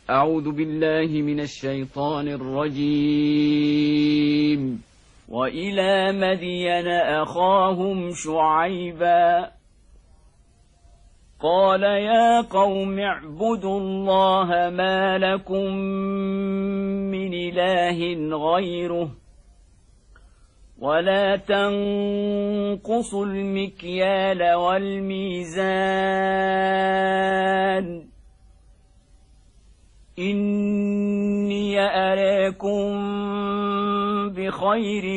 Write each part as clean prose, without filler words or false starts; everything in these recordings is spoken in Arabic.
أعوذ بالله من الشيطان الرجيم. وإلى مدين أخاهم شعيبا قال يا قوم اعبدوا الله ما لكم من إله غيره ولا تنقصوا المكيال والميزان إني أراكم بخير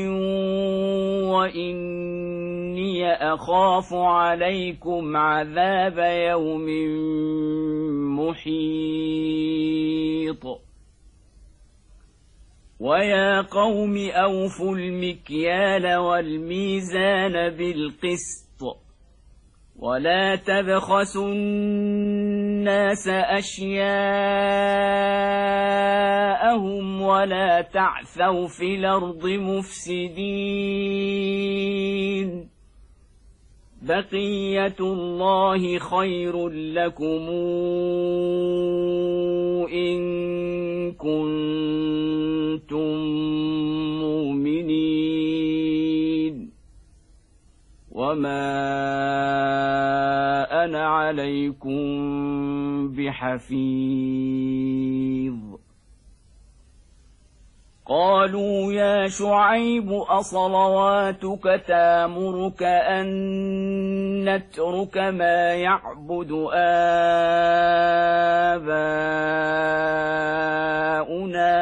وإني أخاف عليكم عذاب يوم محيط ويا قوم أوفوا المكيال والميزان بالقسط ولا تبخسوا الناس أشياءهم ولا تعثوا في الأرض مفسدين بقية الله خير لكم إن كنتم مؤمنين وما أنا عليكم بحفيظ قالوا يا شعيب أصلواتك تامرك أن نترك ما يعبد آباؤنا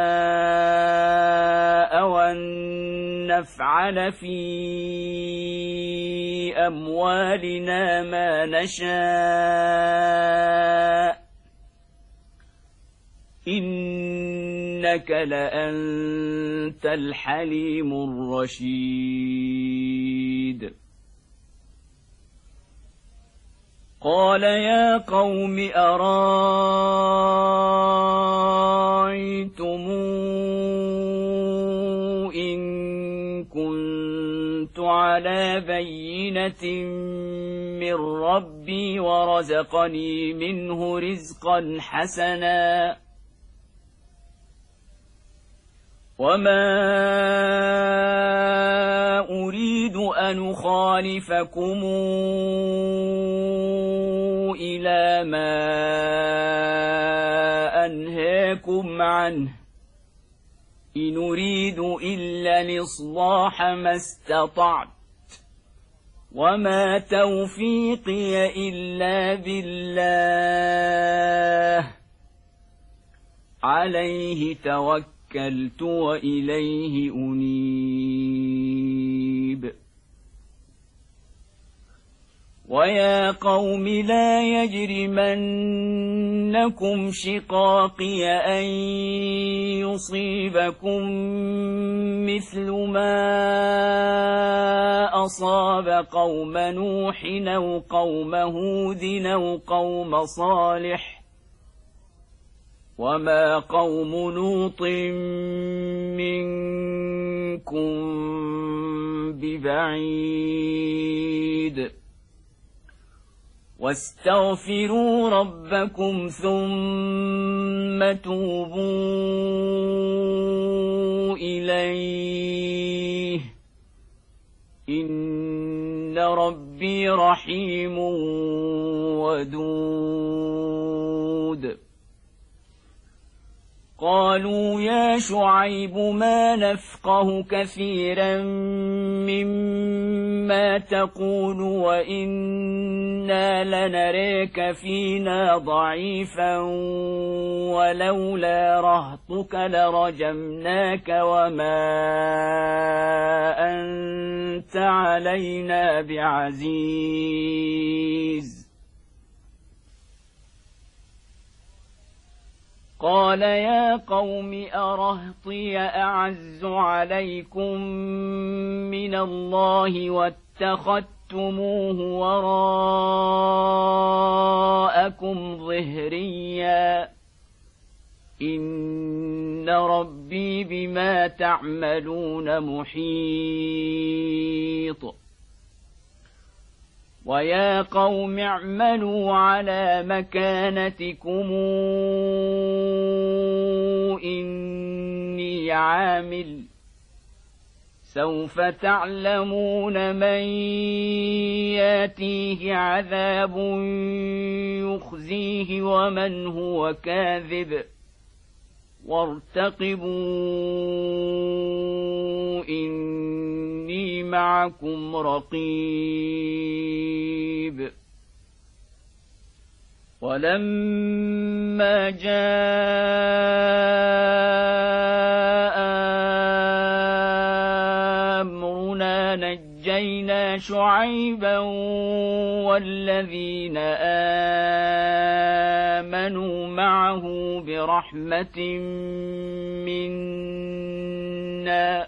أو أن نفعل في أموالنا ما نشاء إنك لأنت الحليم الرشيد قال يا قوم أرأيتم إن كنت على بينة من ربي ورزقني منه رزقا حسنا وما أريد أن أخالفكم إلى ما أنهاكم عنه إن أريد إلا الإصلاح ما استطعت وما توفيقي إلا بالله عليه توكلت وإليه أنيب ويا قوم لا يجرمنكم شقاقي أن يصيبكم مثل ما أصاب قوم نوح أو قوم هود أو قوم صالح وما قوم لوط منكم ببعيد واستغفروا ربكم ثم توبوا إليه إن ربي رحيم ودود قالوا يا شعيب ما نفقه كثيرا مما تقول وإنا لنراك فينا ضعيفا ولولا رهطك لرجمناك وما أنت علينا بعزيز قال يا قوم أرهطي أعز عليكم من الله واتخذتموه وراءكم ظهريا إن ربي بما تعملون محيط ويا قوم اعملوا على مكانتكم عليه عامل سوف تعلمون من ياتيه عذاب يخزيه ومن هو كاذب وارتقبوا إني معكم رقيب. ولما جاء أمرنا نجينا شعيبا والذين آمنوا معه برحمة منا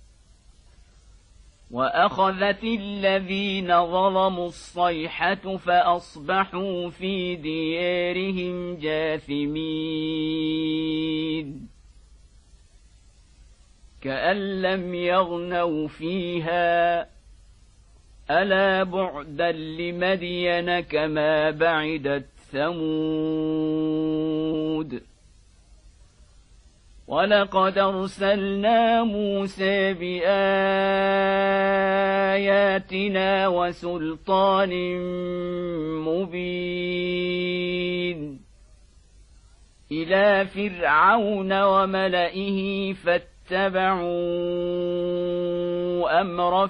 وأخذت الذين ظلموا الصيحة فأصبحوا في ديارهم جاثمين كأن لم يغنوا فيها ألا بعدا لمدين كما بعدت ثمود. ولقد أرسلنا موسى بآياتنا وسلطان مبين إلى فرعون وملئه فاتبعوا أمر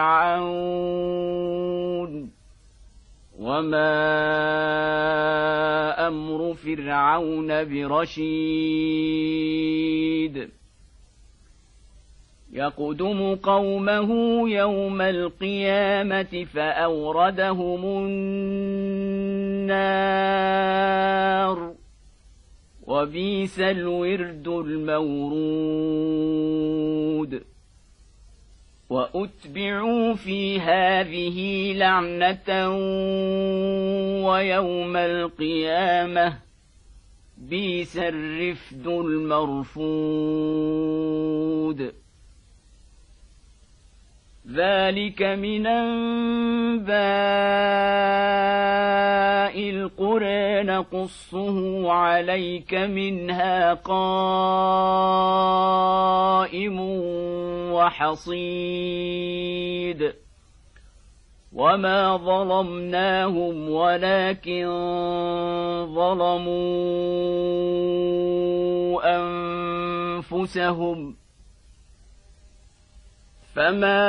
فرعون وما أمر فرعون برشيد يقدم قومه يوم القيامة فأوردهم النار وبئس الورد المورود. وأتبعوا في هذه لعنة ويوم القيامة بئس الرفد المرفود. ذلك من أنباء القرى نقصه عليك منها قائم وحصيد. وما ظلمناهم ولكن ظلموا أنفسهم فما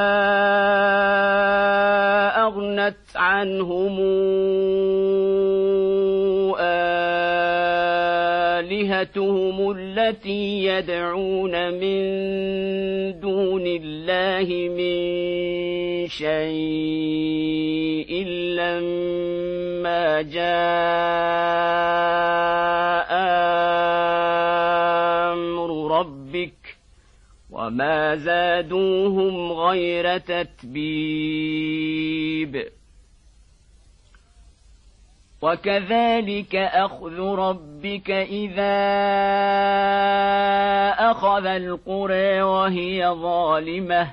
أغنت عنهم آلهتهم التي يدعون من دون الله من شيء لما جاء أمر ربك وما زادوهم غير تتبيب. وكذلك أخذ ربك إذا أخذ القرى وهي ظالمة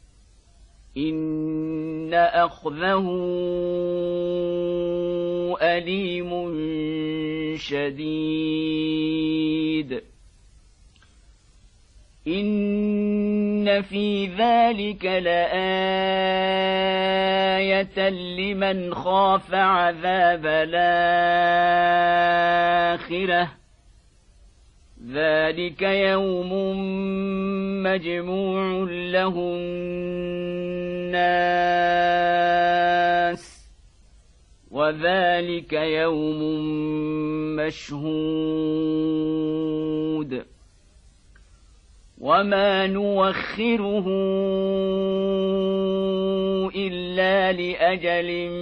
إن أخذه أليم شديد. إن في ذلك لآية لمن خاف عذاب الآخرة ذلك يوم مجموع له الناس وذلك يوم مشهود. وما نوخره إلا لأجل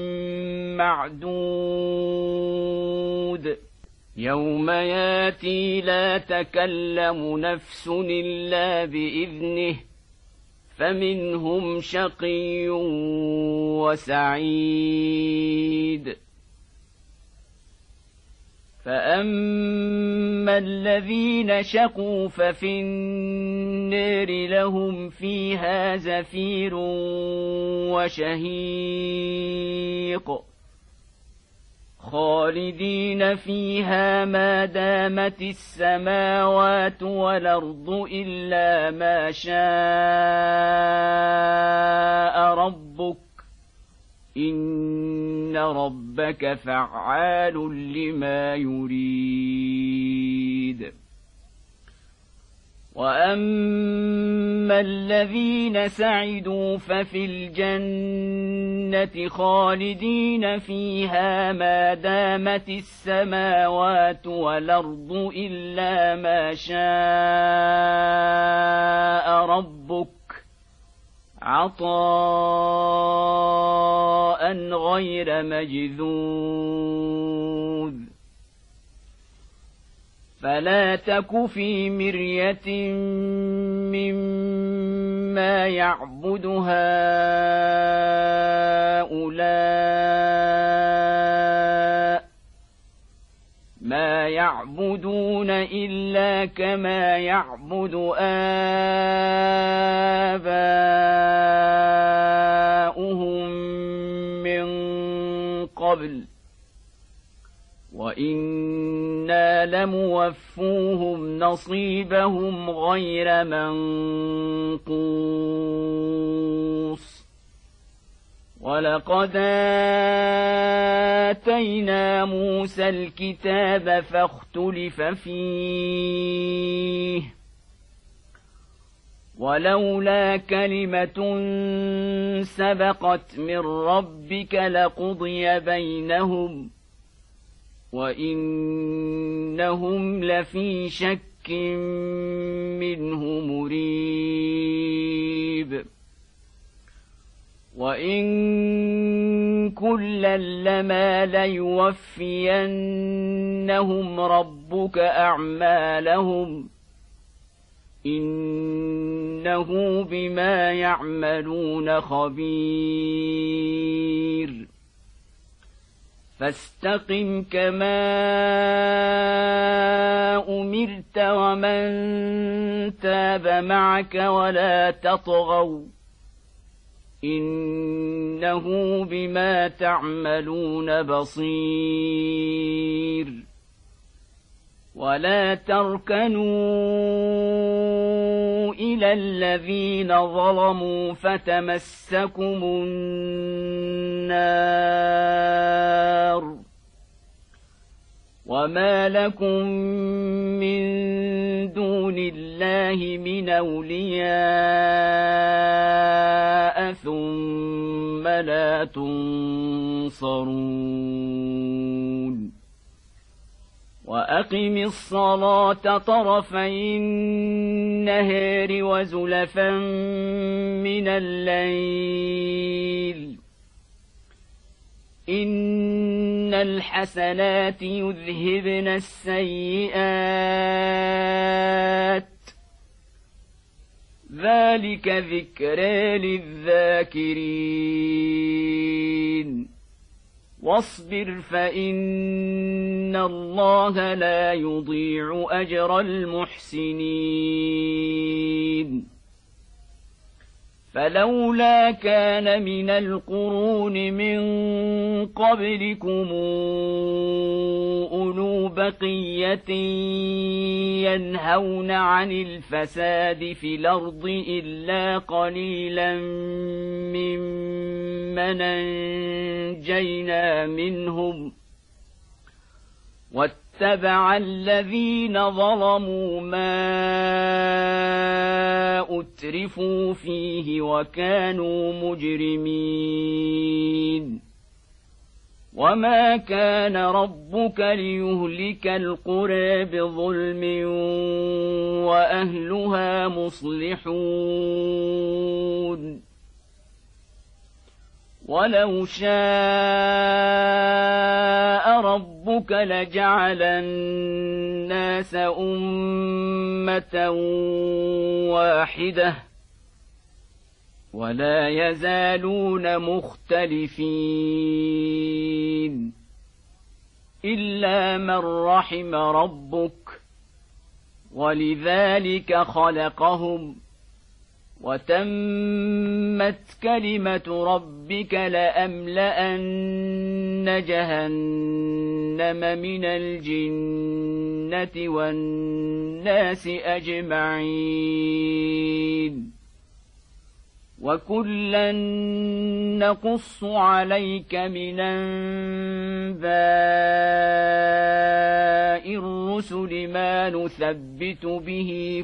معدود يوم ياتي لا تكلم نفس إلا بإذنه فمنهم شقي وسعيد. فأما الذين شقوا ففي النار لهم فيها زفير وشهيق خالدين فيها ما دامت السماوات والأرض إلا ما شاء ربك إن ربك فعال لما يريد. وأما الذين سعدوا ففي الجنة خالدين فيها ما دامت السماوات والأرض إلا ما شاء ربك عطاء غير مجذوذ. فلا تك في مرية مما يعبد هؤلاء ما يعبدون إلا كما يعبد آباؤهم من قبل وإنا لموفوهم نصيبهم غير منقوص. ولقد آتينا موسى الكتاب فاختلف فيه ولولا كلمة سبقت من ربك لقضي بينهم وإنهم لفي شك منه مريب. وإن كلا لما ليوفينهم ربك أعمالهم إنه بما يعملون خبير. فاستقم كما أمرت ومن تاب معك ولا تطغوا إنه بما تعملون بصير. ولا تركنوا إلى الذين ظلموا فتمسكم النار وما لكم من دون الله من أولياء ثم لا تنصرون. وأقم الصلاة طرفي النهار وزلفا من الليل إن الحسنات يذهبن السيئات ذلك ذكرى للذاكرين. واصبر فإن الله لا يضيع أجر المحسنين. فلولا كان من القرون من قبلكم أولو بقية ينهون عن الفساد في الأرض إلا قليلا ممن أنجينا منهم واتبع الذين ظلموا ما أترفوا فيه وكانوا مجرمين. وما كان ربك ليهلك القرى بظلم وأهلها مصلحون. ولو شاء ربك لجعل الناس أمة واحدة ولا يزالون مختلفين إلا من رحم ربك ولذلك خلقهم وتمت كلمة ربك لأملأن جهنم جهنم من الجنة والناس أجمعين وكلا نقص عليك من أنباء الرسل ما نثبت به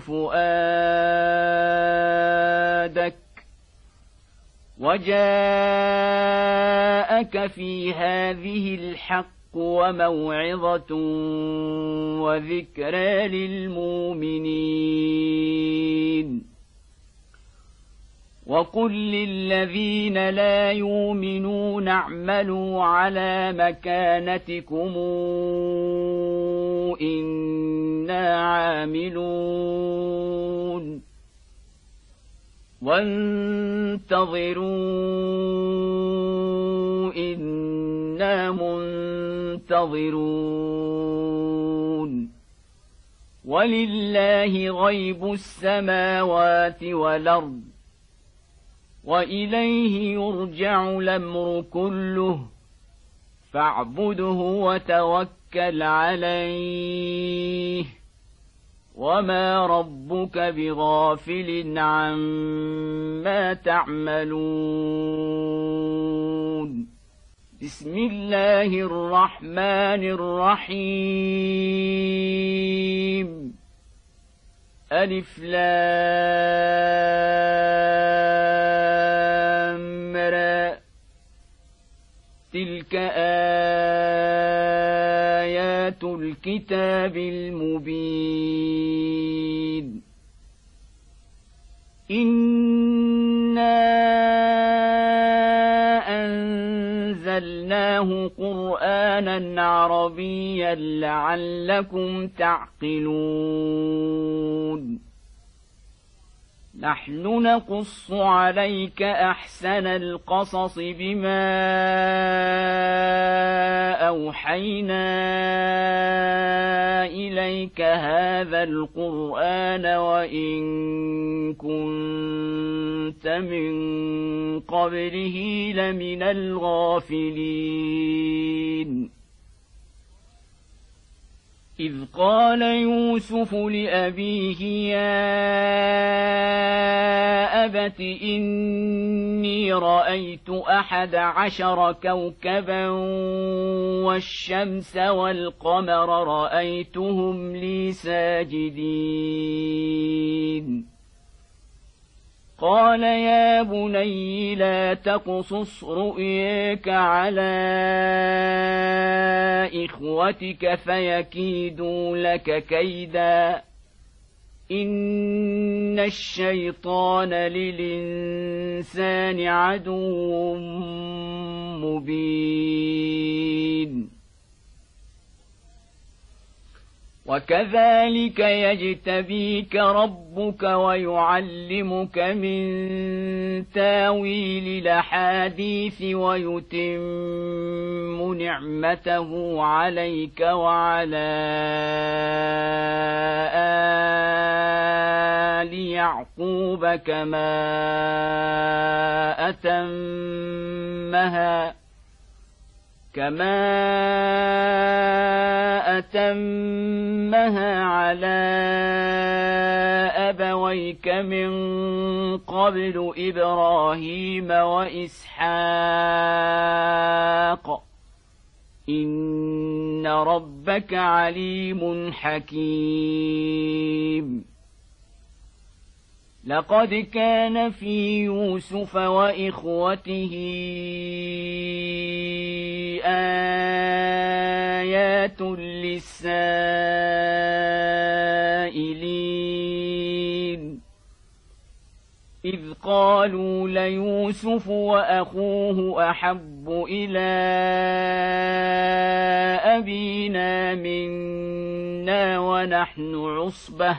فؤادك وجاءك في هذه الحق وموعظة وذكرى للمؤمنين وقل للذين لا يؤمنون اعملوا على مكانتكم إنا عاملون وانتظروا إنا منتظرون ولله غيب السماوات والأرض وإليه يرجع الأمر كله فاعبده وتوكل عليه وما ربك بغافل عما تعملون بسم الله الرحمن الرحيم ألف لام را تلك آيات الكتاب المبين إنا أنزلناه قرآنا عربيا لعلكم تعقلون نحن نقص عليك أحسن القصص بما أوحينا إليك هذا القرآن وإن كنت من قبله لمن الغافلين إذ قال يوسف لأبيه يا أبت إني رأيت 11 كوكبا والشمس والقمر رأيتهم لي ساجدين قال يا بني لا تقصص رؤياك على إخوتك فيكيدوا لك كيدا إن الشيطان للإنسان عدو مبين وكذلك يجتبيك ربك ويعلمك من تاويل الأحاديث ويتم نعمته عليك وعلى آل يعقوب كما أتمها على أبويك من قبل إبراهيم وإسحاق إن ربك عليم حكيم لقد كان في يوسف وإخوته آيات للسائلين إذ قالوا ليوسف وأخوه أحب إلى أبينا منا ونحن عصبة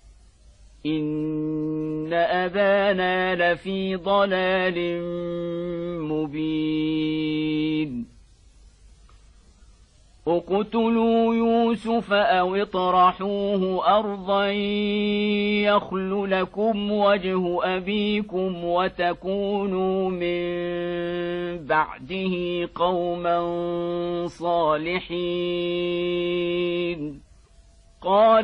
إن أبانا لفي ضلال مبين اقتلوا يوسف أو اطرحوه أرضا يخل لكم وجه أبيكم وتكونوا من بعده قوما صالحين. قال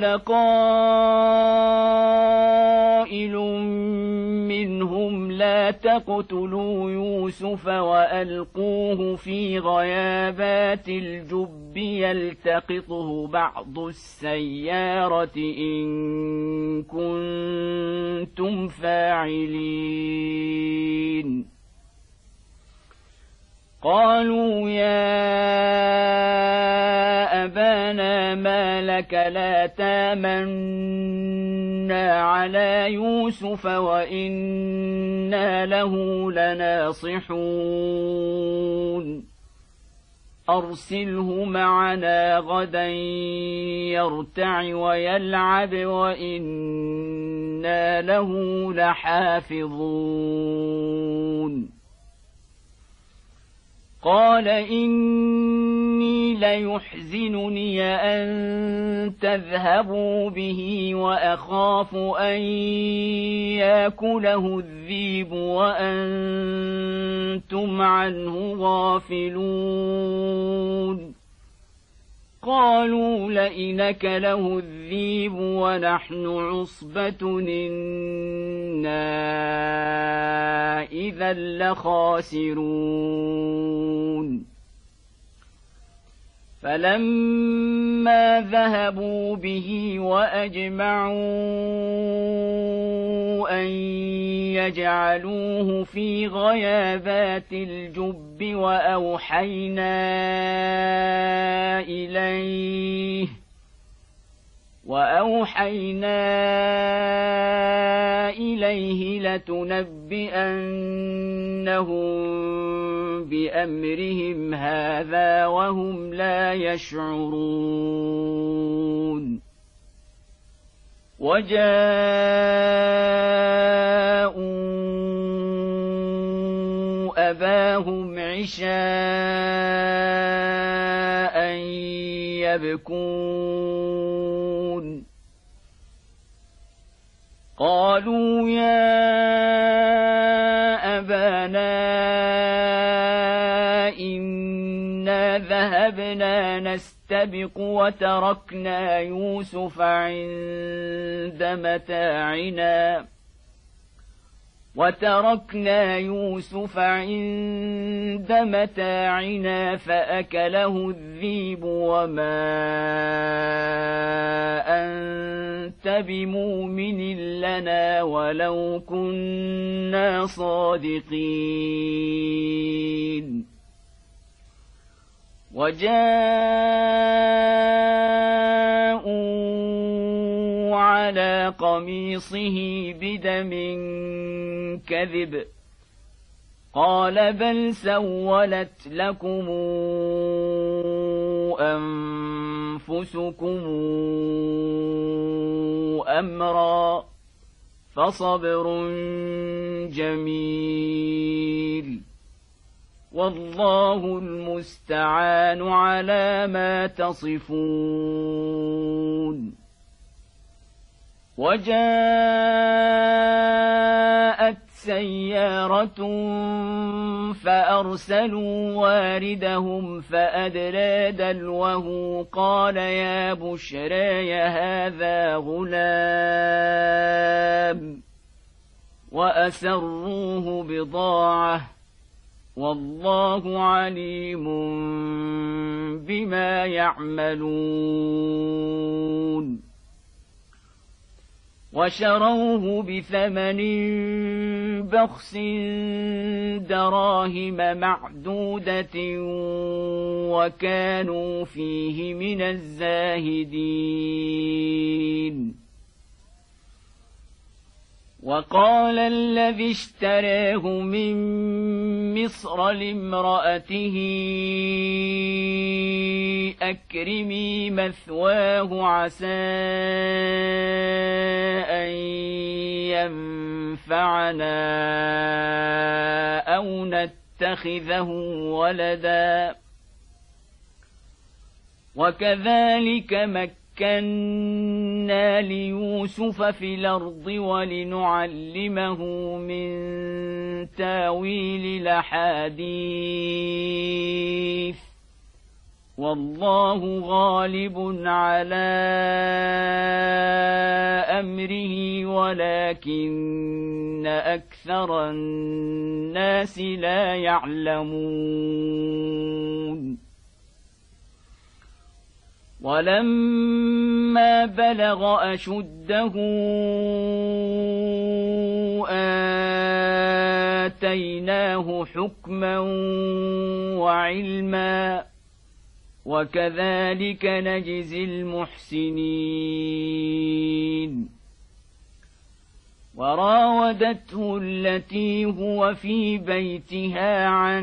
قائل منهم لا تقتلوا يوسف وألقوه في غيابات الجب يلتقطه بعض السيارة إن كنتم فاعلين. قالوا يا أبانا ما لك لا تامنا على يوسف وإنا له لناصحون أرسله معنا غدا يرتع ويلعب وإنا له لحافظون. قال إني ليحزنني أن تذهبوا به وأخاف أن يأكله الذئب وأنتم عنه غافلون. قالوا لئن أكله الذئب ونحن عصبة إنا إذا لخاسرون. فلما ذهبوا به وأجمعوا أن يجعلوه في غيابات الجب وأوحينا إليه لتنبئنهم بأمرهم هذا وهم لا يشعرون. وجاءوا أباهم عشاء يبكون. قالوا يا أبانا إنا ذهبنا نستبق وتركنا يوسف عند متاعنا فأكله الذئب وما أنت بمؤمن لنا ولو كنا صادقين. وجاءوا على قميصه بدم كذب قال بل سولت لكم أنفسكم أمرا فصبر جميل والله المستعان على ما تصفون. وجاءت سيارة فأرسلوا واردهم فأدلى دلوه قال يا بشرى هذا غلام وأسروه بضاعة والله عليم بما يعملون. وشروه بثمن بخس دراهم معدودة وكانوا فيه من الزاهدين. وقال الذي اشتراه من مصر لامرأته أكرمي مثواه عسى أن ينفعنا أو نتخذه ولدا وكذلك مكنا ليوسف في الأرض ولنعلمه من تاويل الأحاديث والله غالب على أمره ولكن أكثر الناس لا يعلمون ولما بلغ أشده آتيناه حكما وعلما وكذلك نجزي المحسنين وراودته التي هو في بيتها عن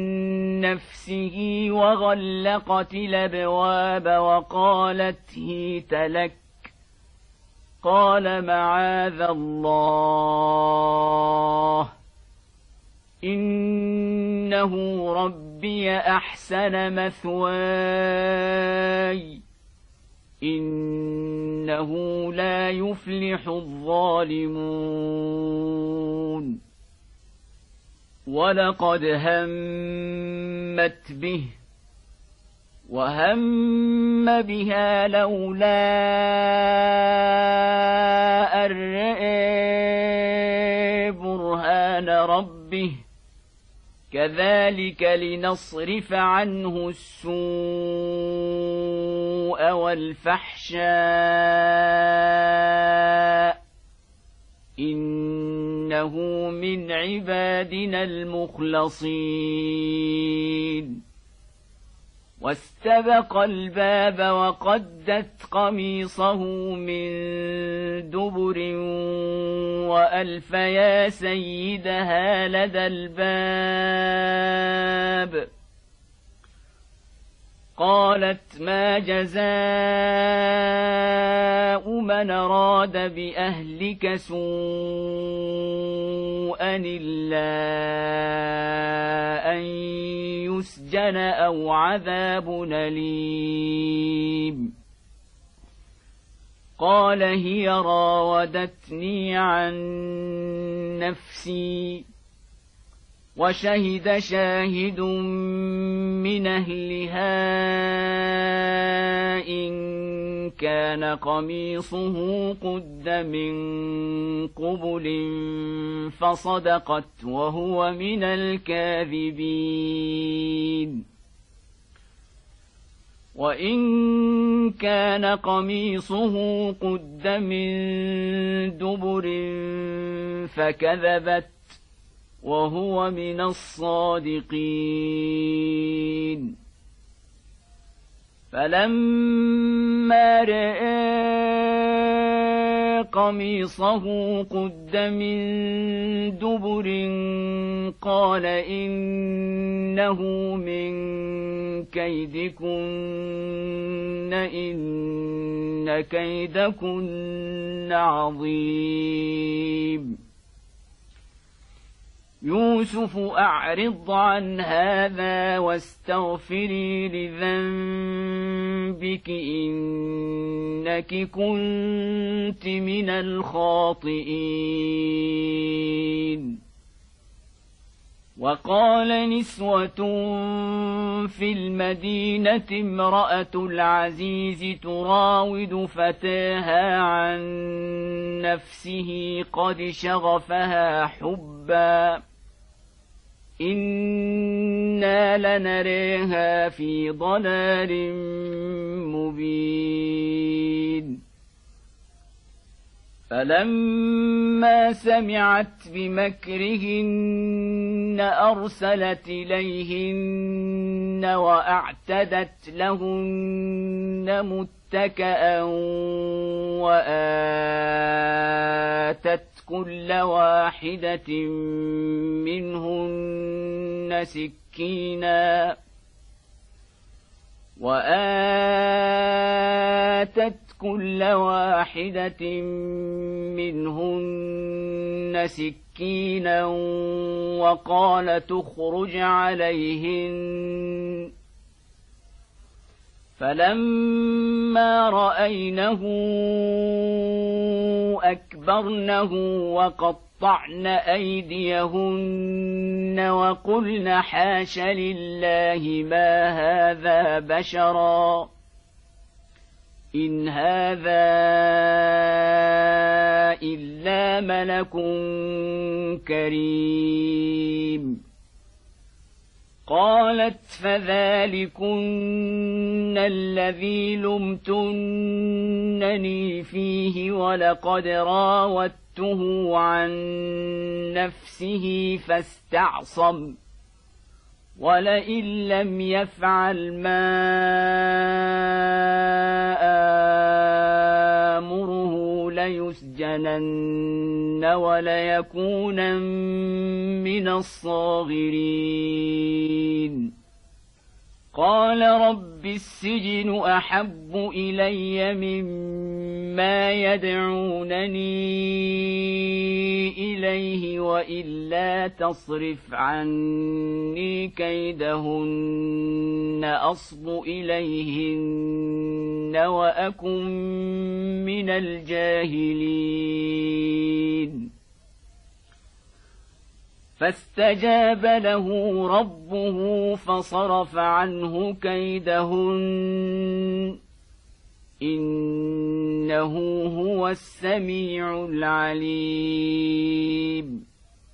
نفسه وغلقت الأبواب وقالت هيت لك قال معاذ الله إنه ربي أحسن مثواي إنه لا يفلح الظالمون ولقد همت به وهم بها لولا أن رأى برهان ربه كذلك لنصرف عنه السوء والفحشاء إنه من عبادنا المخلصين واستبق الباب وقدت قميصه من دبر وألف يا سيدها لدى الباب قالت ما جزاء من أراد بأهلك سوءا إلا أن يسجن أو عذاب أليم قال هي راودتني عن نفسي وشهد شاهد من أهلها إن كان قميصه قد من قبل فصدقت وهو من الكاذبين وإن كان قميصه قد من دبر فكذبت وهو من الصادقين فلما رأى قميصه قد من دبر قال إنه من كيدكن إن كيدكن عظيم يوسف أعرض عن هذا واستغفري لذنبك إنك كنت من الخاطئين وقال نسوة في المدينة امرأة العزيز تراود فتاها عن نفسه قد شغفها حبا إنا لنريها في ضلال مبين فلما سمعت بمكرهن أرسلت إليهن وأعتدت لهن متكئا وآتت كل واحدة منهن سكينا كل واحدة منهن سكينا وقال تخرج عليهن فلما رأينه أكبرنه وقطعن أيديهن وقلن حاش لله ما هذا بشرا إن هذا إلا ملك كريم قالت فذلكن الذي لمتنني فيه ولقد راودته عن نفسه فاستعصم ولئن لم يفعل ما آمره ليسجنن وليكونا من الصاغرين قال رب السجن أحب إلي مما يدعونني إليه وإلا تصرف عني كيدهن أصب إليهن وأكن من الجاهلين فاستجاب له ربه فصرف عنه كيدهن إنه هو السميع العليم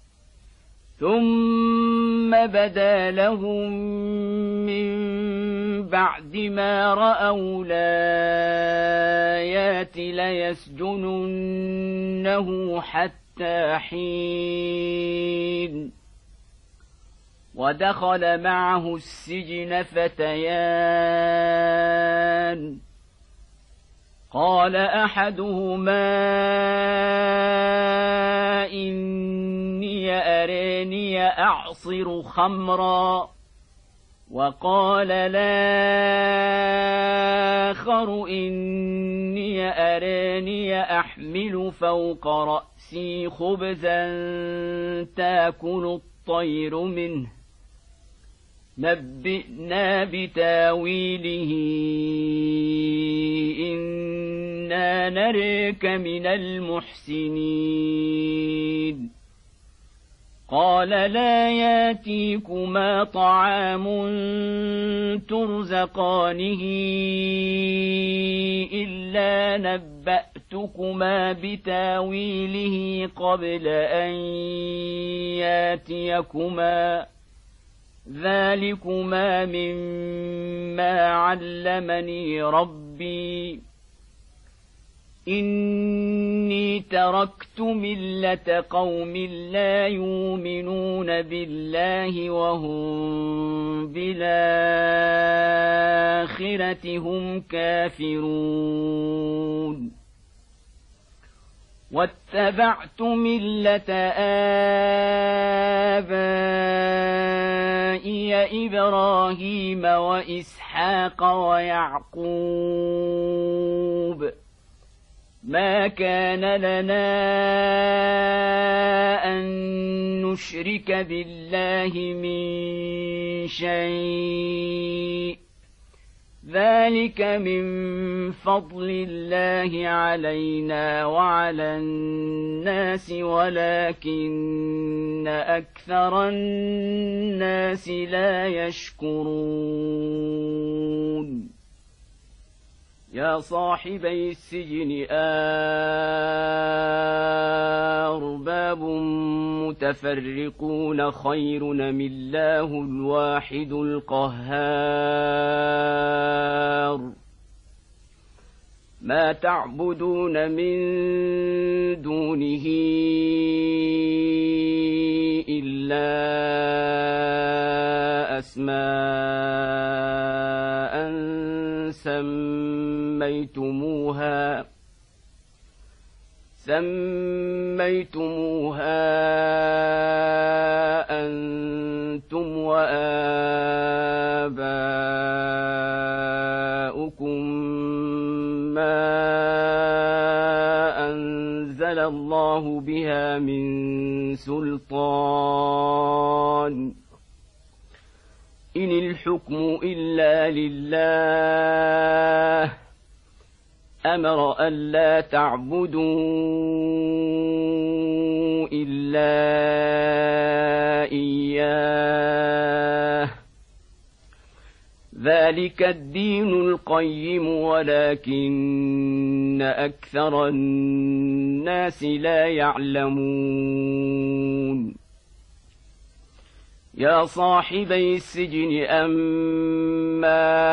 ثم بدا لهم من بعد ما رأوا الآيات ليسجننه حتى حين ودخل معه السجن فتيان قال أحدهما إني أراني أعصر خمرا وقال الآخر إني أراني أحمل فوق رأسي خبزا تأكل الطير منه نبئنا بتاويله إنا نريك من المحسنين قال لا ياتيكما طعام ترزقانه إلا نبأتكما بتاويله قبل أن ياتيكما ذلكما مما علمني ربي إني تركت ملة قوم لا يؤمنون بالله وهم بالآخرة هم كافرون واتبعت ملة آبائي إبراهيم وإسحاق ويعقوب ما كان لنا أن نشرك بالله من شيء ذلك من فضل الله علينا وعلى الناس ولكن أكثر الناس لا يشكرون يا صاحبي السجن أرباب متفرقون خير أم الله الواحد القهار ما تعبدون من دونه إلا أسماء سميتموها أنتم وآباؤكم ما أنزل الله بها من سلطان إن الحكم إلا لله أمر ألا تعبدوا إلا إياه ذلك الدين القيم ولكن أكثر الناس لا يعلمون يا صاحبي السجن أما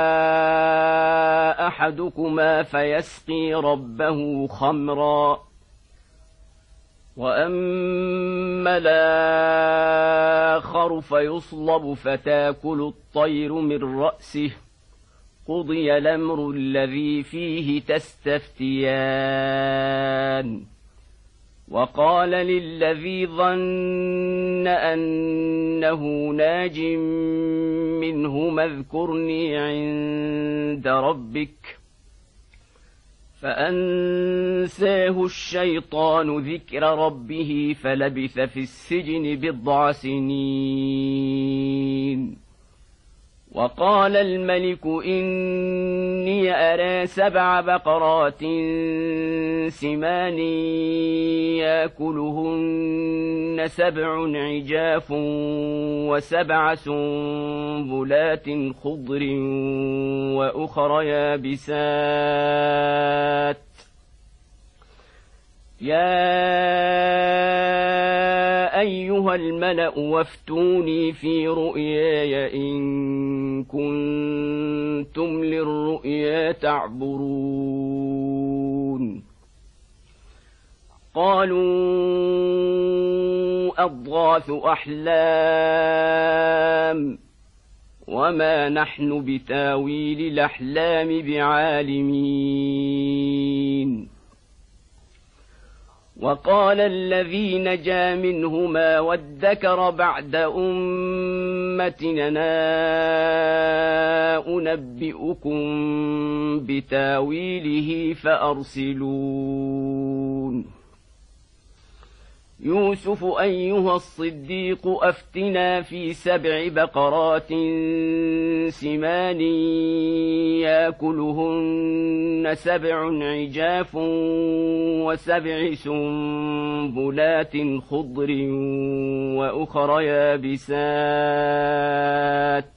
أحدكما فيسقي ربه خمرا وأما الآخر فيصلب فتاكل الطير من رأسه قضي الأمر الذي فيه تستفتيان وقال للذي ظن أنه ناج منهما اذكرني عند ربك فأنساه الشيطان ذكر ربه فلبث في السجن 9 سنين وقال الملك إني أرى 7 بقرات سمان يأكلهن 7 عجاف و7 سنبلات خضر وأخر يابسات يا أيها الملأ وافتوني في رؤياي إن كنتم للرؤيا تعبرون قالوا أضغاث أحلام وما نحن بتاويل الأحلام بعالمين وقال الذي نجا منهما وادكر بعد أمتنا أنبئكم بتاويله فأرسلون يوسف أيها الصديق أفتنا في 7 بقرات سمان يأكلهن 7 عجاف و7 سنبلات خضر وأخر يابسات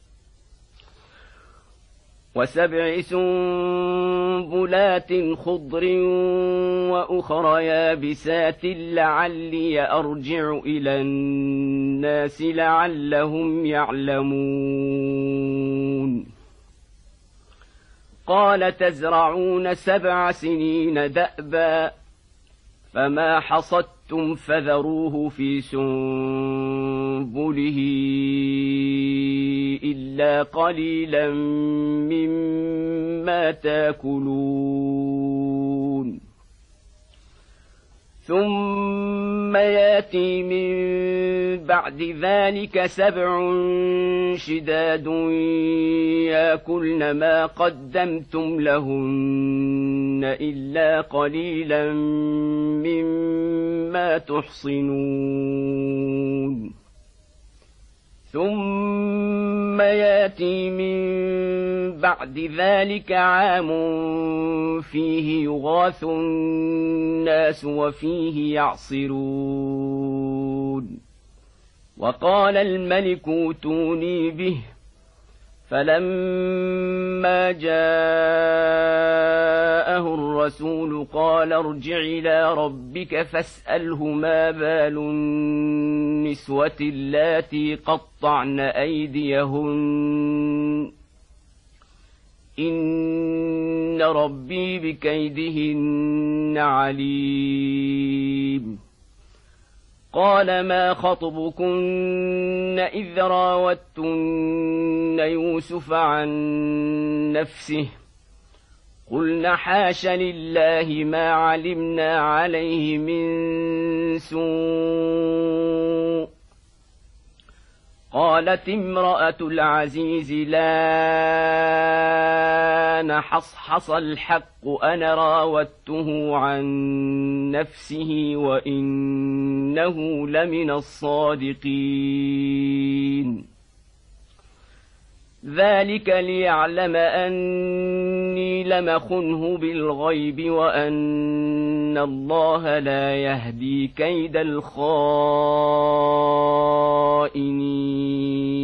و7 سنبلات خضر وأخر يابسات لعلي أرجع إلى الناس لعلهم يعلمون قال تزرعون 7 سنين دأبا فما حصدتم فذروه في سنبله إلا قليلا مما تاكلون ثم ياتي من بعد ذلك 7 شداد يأكلن ما قدمتم لهن إلا قليلا مما تحصنون ثم ياتي من بعد ذلك عام فيه يغاث الناس وفيه يعصرون وقال الملك ائتوني به فلما جاءه الرسول قال ارجع إلى ربك فاسأله ما بال النسوة اللاتي قطعن أيديهن إن ربي بكيدهن عليم قال ما خطبكن إذ راوتن يوسف عن نفسه قلنا حاش لله ما علمنا عليه من سوء قالت امرأة العزيز لا نحصحص الحق أنا راودته عن نفسه وإنه لمن الصادقين ذلك ليعلم أني لم أخنه بالغيب وأن الله لا يهدي كيد الخائنين.